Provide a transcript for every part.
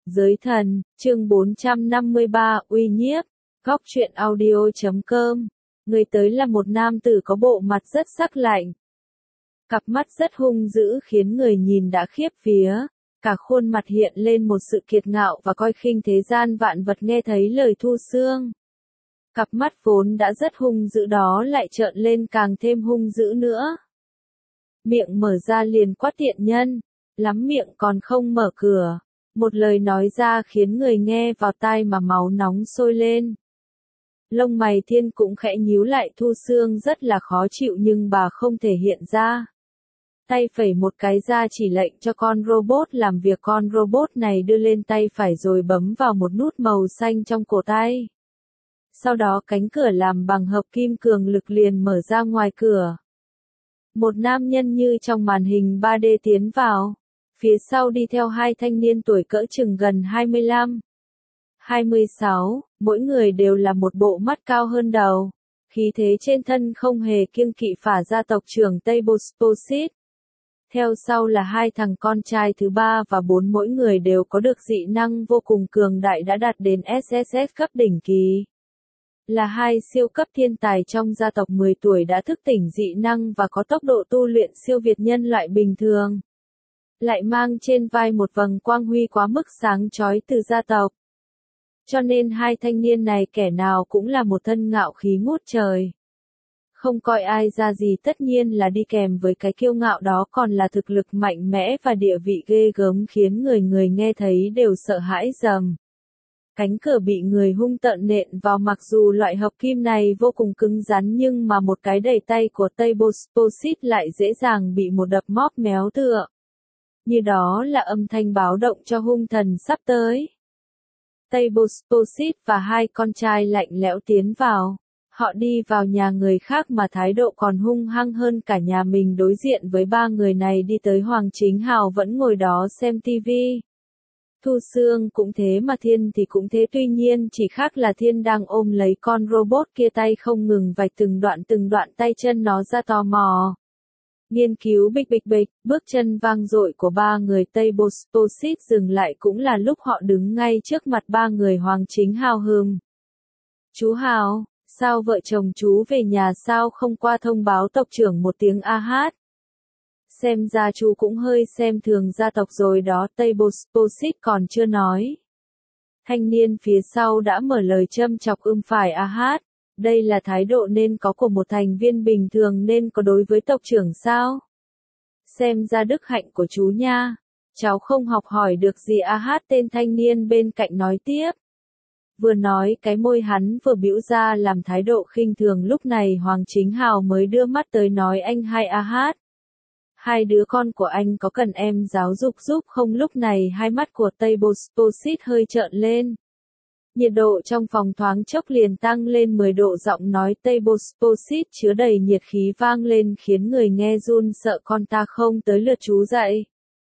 Giới thần, chương 453, uy nhiếp, góc truyện audio.com. Người tới là một nam tử có bộ mặt rất sắc lạnh. Cặp mắt rất hung dữ khiến người nhìn đã khiếp vía. Cả khuôn mặt hiện lên một sự kiệt ngạo và coi khinh thế gian vạn vật nghe thấy lời Thu Xương. Cặp mắt vốn đã rất hung dữ đó lại trợn lên càng thêm hung dữ nữa. Miệng mở ra liền quát tiện nhân, lắm miệng còn không mở cửa. Một lời nói ra khiến người nghe vào tai mà máu nóng sôi lên. Lông mày Thiên cũng khẽ nhíu lại. Thu Xương rất là khó chịu nhưng bà không thể hiện ra. Tay phẩy một cái ra chỉ lệnh cho con robot làm việc. Con robot này đưa lên tay phải rồi bấm vào một nút màu xanh trong cổ tay. Sau đó cánh cửa làm bằng hợp kim cường lực liền mở ra. Ngoài cửa, một nam nhân như trong màn hình 3D tiến vào. Phía sau đi theo hai thanh niên tuổi cỡ chừng gần 25, 26, mỗi người đều là một bộ mắt cao hơn đầu. Khí thế trên thân không hề kiêng kỵ phả gia tộc trưởng Tây Bosposit. Theo sau là hai thằng con trai thứ ba và bốn, mỗi người đều có được dị năng vô cùng cường đại đã đạt đến SSS cấp đỉnh kỳ. Là hai siêu cấp thiên tài trong gia tộc. 10 tuổi đã thức tỉnh dị năng và có tốc độ tu luyện siêu việt nhân loại bình thường. Lại mang trên vai một vầng quang huy quá mức sáng chói từ gia tộc. Cho nên hai thanh niên này kẻ nào cũng là một thân ngạo khí ngút trời. Không coi ai ra gì, tất nhiên là đi kèm với cái kiêu ngạo đó còn là thực lực mạnh mẽ và địa vị ghê gớm khiến người nghe thấy đều sợ hãi rầm. Cánh cửa bị người hung tợn nện vào, mặc dù loại hợp kim này vô cùng cứng rắn nhưng mà một cái đẩy tay của Tây Bosposit lại dễ dàng bị một đập móp méo tựa. Như đó là âm thanh báo động cho hung thần sắp tới. Tây Bosposit và hai con trai lạnh lẽo tiến vào. Họ đi vào nhà người khác mà thái độ còn hung hăng hơn cả nhà mình. Đối diện với ba người này đi tới Hoàng Chính Hào vẫn ngồi đó xem tivi. Thu Xương cũng thế mà Thiên thì cũng thế, tuy nhiên chỉ khác là Thiên đang ôm lấy con robot kia, tay không ngừng vạch từng đoạn tay chân nó ra tò mò. Nghiên cứu bịch bịch bịch, bước chân vang dội của ba người Tây Bosposit dừng lại cũng là lúc họ đứng ngay trước mặt ba người Hoàng Chính Hào. Chú Hào, sao vợ chồng chú về nhà sao không qua thông báo tộc trưởng một tiếng a hát? Xem ra chú cũng hơi xem thường gia tộc rồi đó. Tây Bosposit còn chưa nói. Thanh niên phía sau đã mở lời châm chọc. Phải a hát. Đây là thái độ nên có của một thành viên bình thường nên có đối với tộc trưởng sao? Xem ra đức hạnh của chú nha. Cháu không học hỏi được gì a hát. Tên thanh niên bên cạnh nói tiếp. Vừa nói cái môi hắn vừa bĩu ra làm thái độ khinh thường. Lúc này Hoàng Chính Hào mới đưa mắt tới nói, anh hai a hát. Hai đứa con của anh có cần em giáo dục giúp không? Lúc này hai mắt của Tây Bosposit hơi trợn lên. Nhiệt độ trong phòng thoáng chốc liền tăng lên 10 độ. Giọng nói Tây Bosposit chứa đầy nhiệt khí vang lên khiến người nghe run sợ. Con ta không tới lượt chú dạy.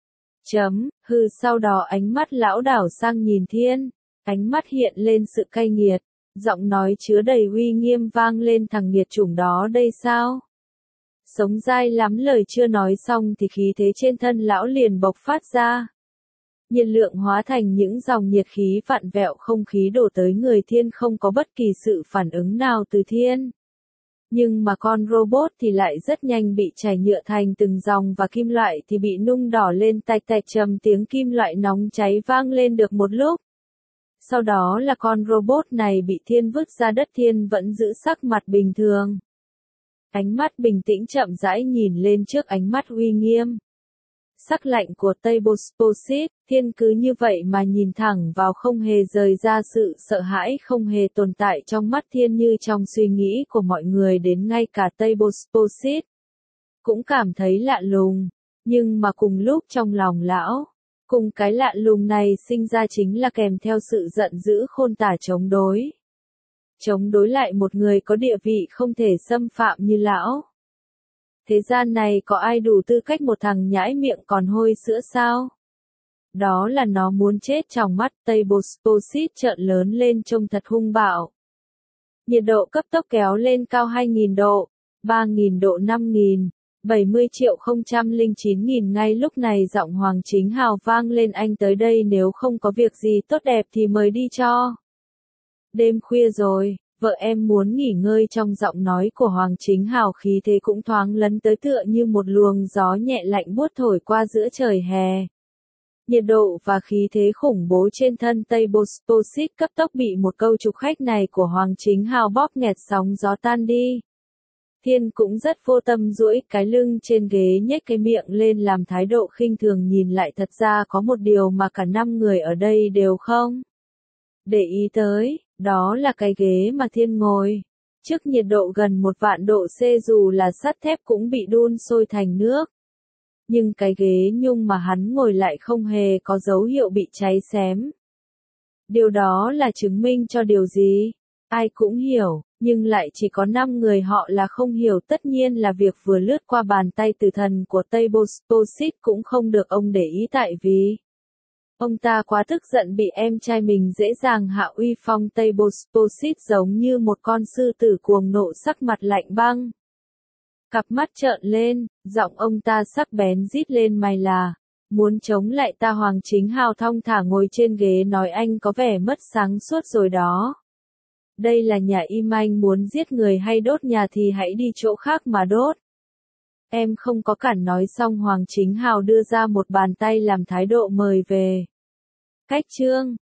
Sau đó ánh mắt lão đảo sang nhìn Thiên. Ánh mắt hiện lên sự cay nghiệt. Giọng nói chứa đầy uy nghiêm vang lên, thằng nghiệt chủng đó đây sao? Sống dai lắm. Lời chưa nói xong thì khí thế trên thân lão liền bộc phát ra. Nhiệt lượng hóa thành những dòng nhiệt khí vặn vẹo, không khí đổ tới người Thiên không có bất kỳ sự phản ứng nào từ Thiên. Nhưng mà con robot thì lại rất nhanh bị chảy nhựa thành từng dòng và kim loại thì bị nung đỏ lên tạch tạch. Tiếng kim loại nóng cháy vang lên được một lúc. Sau đó là con robot này bị Thiên vứt ra đất. Thiên vẫn giữ sắc mặt bình thường. Ánh mắt bình tĩnh chậm rãi nhìn lên trước ánh mắt uy nghiêm. Sắc lạnh của Tây Bosposit. Thiên cứ như vậy mà nhìn thẳng vào, không hề rời ra. Sự sợ hãi không hề tồn tại trong mắt Thiên như trong suy nghĩ của mọi người, đến ngay cả Tây Bosposit cũng cảm thấy lạ lùng. Nhưng mà cùng lúc trong lòng lão, cùng cái lạ lùng này sinh ra chính là kèm theo sự giận dữ khôn tả chống đối. Chống đối lại một người có địa vị không thể xâm phạm như lão. Thế gian này có ai đủ tư cách một thằng nhãi miệng còn hôi sữa sao? Đó là nó muốn chết. Trong mắt Tây Bosposit trợn lớn lên trông thật hung bạo. Nhiệt độ cấp tốc kéo lên cao 2.000 độ, 3.000 độ, 5.000. 70.009.000 ngay lúc này giọng Hoàng Chính Hào vang lên, anh tới đây nếu không có việc gì tốt đẹp thì mời đi cho. Đêm khuya rồi, vợ em muốn nghỉ ngơi. Trong giọng nói của Hoàng Chính Hào khí thế cũng thoáng lấn tới tựa như một luồng gió nhẹ lạnh buốt thổi qua giữa trời hè. Nhiệt độ và khí thế khủng bố trên thân Tây Bosphorus cấp tốc bị một câu chục khách này của Hoàng Chính Hào bóp nghẹt, sóng gió tan đi. Thiên cũng rất vô tâm duỗi cái lưng trên ghế, nhếch cái miệng lên làm thái độ khinh thường nhìn lại. Thật ra có một điều mà cả 5 người ở đây đều không để ý tới, đó là cái ghế mà Thiên ngồi. Trước nhiệt độ gần 1.000.000 độ C dù là sắt thép cũng bị đun sôi thành nước. Nhưng cái ghế nhung mà hắn ngồi lại không hề có dấu hiệu bị cháy xém. Điều đó là chứng minh cho điều gì? Ai cũng hiểu, nhưng lại chỉ có 5 người họ là không hiểu. Tất nhiên là việc vừa lướt qua bàn tay tử thần của Tây Bosphorus cũng không được ông để ý, tại vì ông ta quá tức giận bị em trai mình dễ dàng hạ uy phong. Tây Bosphorus giống như một con sư tử cuồng nộ, sắc mặt lạnh băng. Cặp mắt trợn lên, giọng ông ta sắc bén rít lên, mày là muốn chống lại ta? Hoàng Chính Hào thong thả ngồi trên ghế nói, anh có vẻ mất sáng suốt rồi đó. Đây là nhà im, anh muốn giết người hay đốt nhà thì hãy đi chỗ khác mà đốt. Em không có cản. Nói xong Hoàng Chính Hào đưa ra một bàn tay làm thái độ mời về. Cách chương